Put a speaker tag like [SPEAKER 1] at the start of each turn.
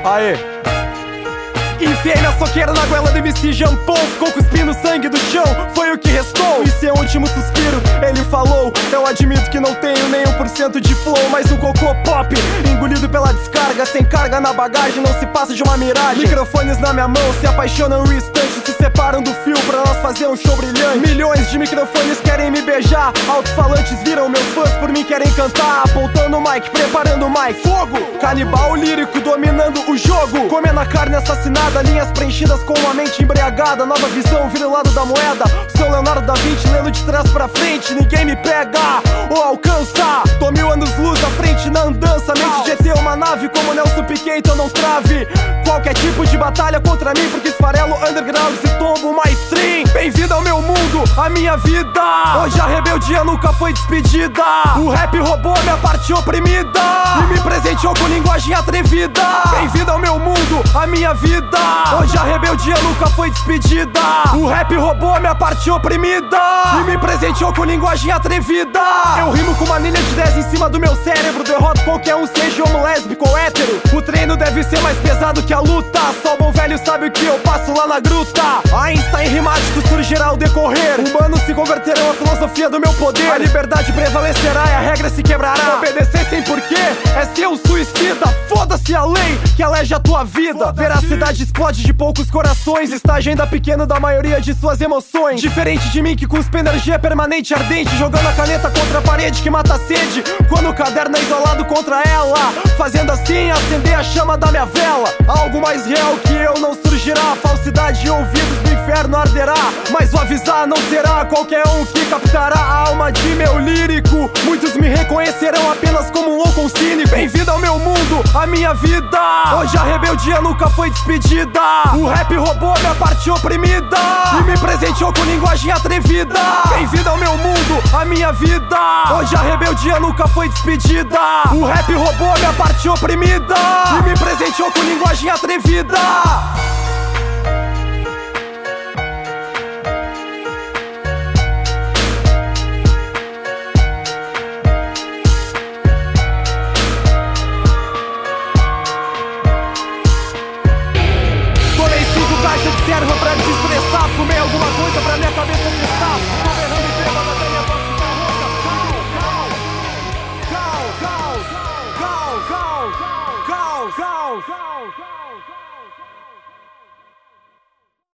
[SPEAKER 1] Aê! Enfiei minha soqueira na goela do MC Jampou. Ficou cuspindo sangue do chão, foi o que restou. E seu último suspiro, ele falou: eu admito que não tenho nem 1% de flow, mas o cocô pop, engolido pela descarga, sem carga na bagagem, não se passa de uma miragem. Microfones na minha mão, se apaixonam no instante, se separam do fio pra nós fazer um show brilhante. Milhões de microfones querem me beijar, alto-falantes viram meus fãs, por mim querem cantar. Apontando o mic, preparando o mic, fogo! Canibal lírico dominando o jogo, comendo a carne assassinada, linhas preenchidas com uma mente embriagada. Nova visão, vira o lado da moeda. Sou Leonardo da Vinci, lendo de trás pra frente. Ninguém me pega ou alcança. Tô 1000 anos luz à frente na andança. Mente de GT, uma nave como Nelson Piquet, então não trave qualquer tipo de batalha contra mim, porque esfarelo underground e tombo mainstream. Bem-vindo ao meu mundo, a minha vida. Hoje a rebeldia nunca foi despedida. O rap roubou minha parte oprimida e me presenteou com linguagem atrevida. Bem-vindo ao meu mundo, a minha vida. Hoje a rebeldia nunca foi despedida. O rap roubou minha parte oprimida e me presenteou com linguagem atrevida. Eu rimo com uma anilha de 10 em cima do meu cérebro. Derroto qualquer um, seja homo, lésbico ou hétero. O treino deve ser mais pesado que a luta. Só o bom velho sabe o que eu passo lá na gruta. Einstein rimático surgirá ao decorrer. Humanos se converterão à filosofia do meu poder. A liberdade prevalecerá e a regra se quebrará. Obedecer sem porquê é ser um suicida. Foda-se a lei que elege a tua vida. Veracidade explode de poucos corações. Estágio ainda pequeno da maioria de suas emoções. Diferente de mim que cuspe energia permanente ardente, jogando a caneta contra a parede que mata a sede, quando o caderno é isolado contra ela, fazendo assim acender a chama da minha vela. Algo mais real que eu não surgirá. Falsidade e ouvidos do inferno arderá, mas o avisar não será qualquer um que captará a alma de meu lírico. Muitos me reconhecerão apenas como um louco ou cínico. Bem-vindo ao meu mundo, a minha vida. Hoje a rebeldia nunca foi despedida. O rap roubou minha parte oprimida e me presenteou com linguagem atrevida. Bem-vindo ao meu mundo, a minha vida. Hoje a rebeldia nunca foi despedida. O rap roubou minha parte oprimida e me presenteou com linguagem atrevida.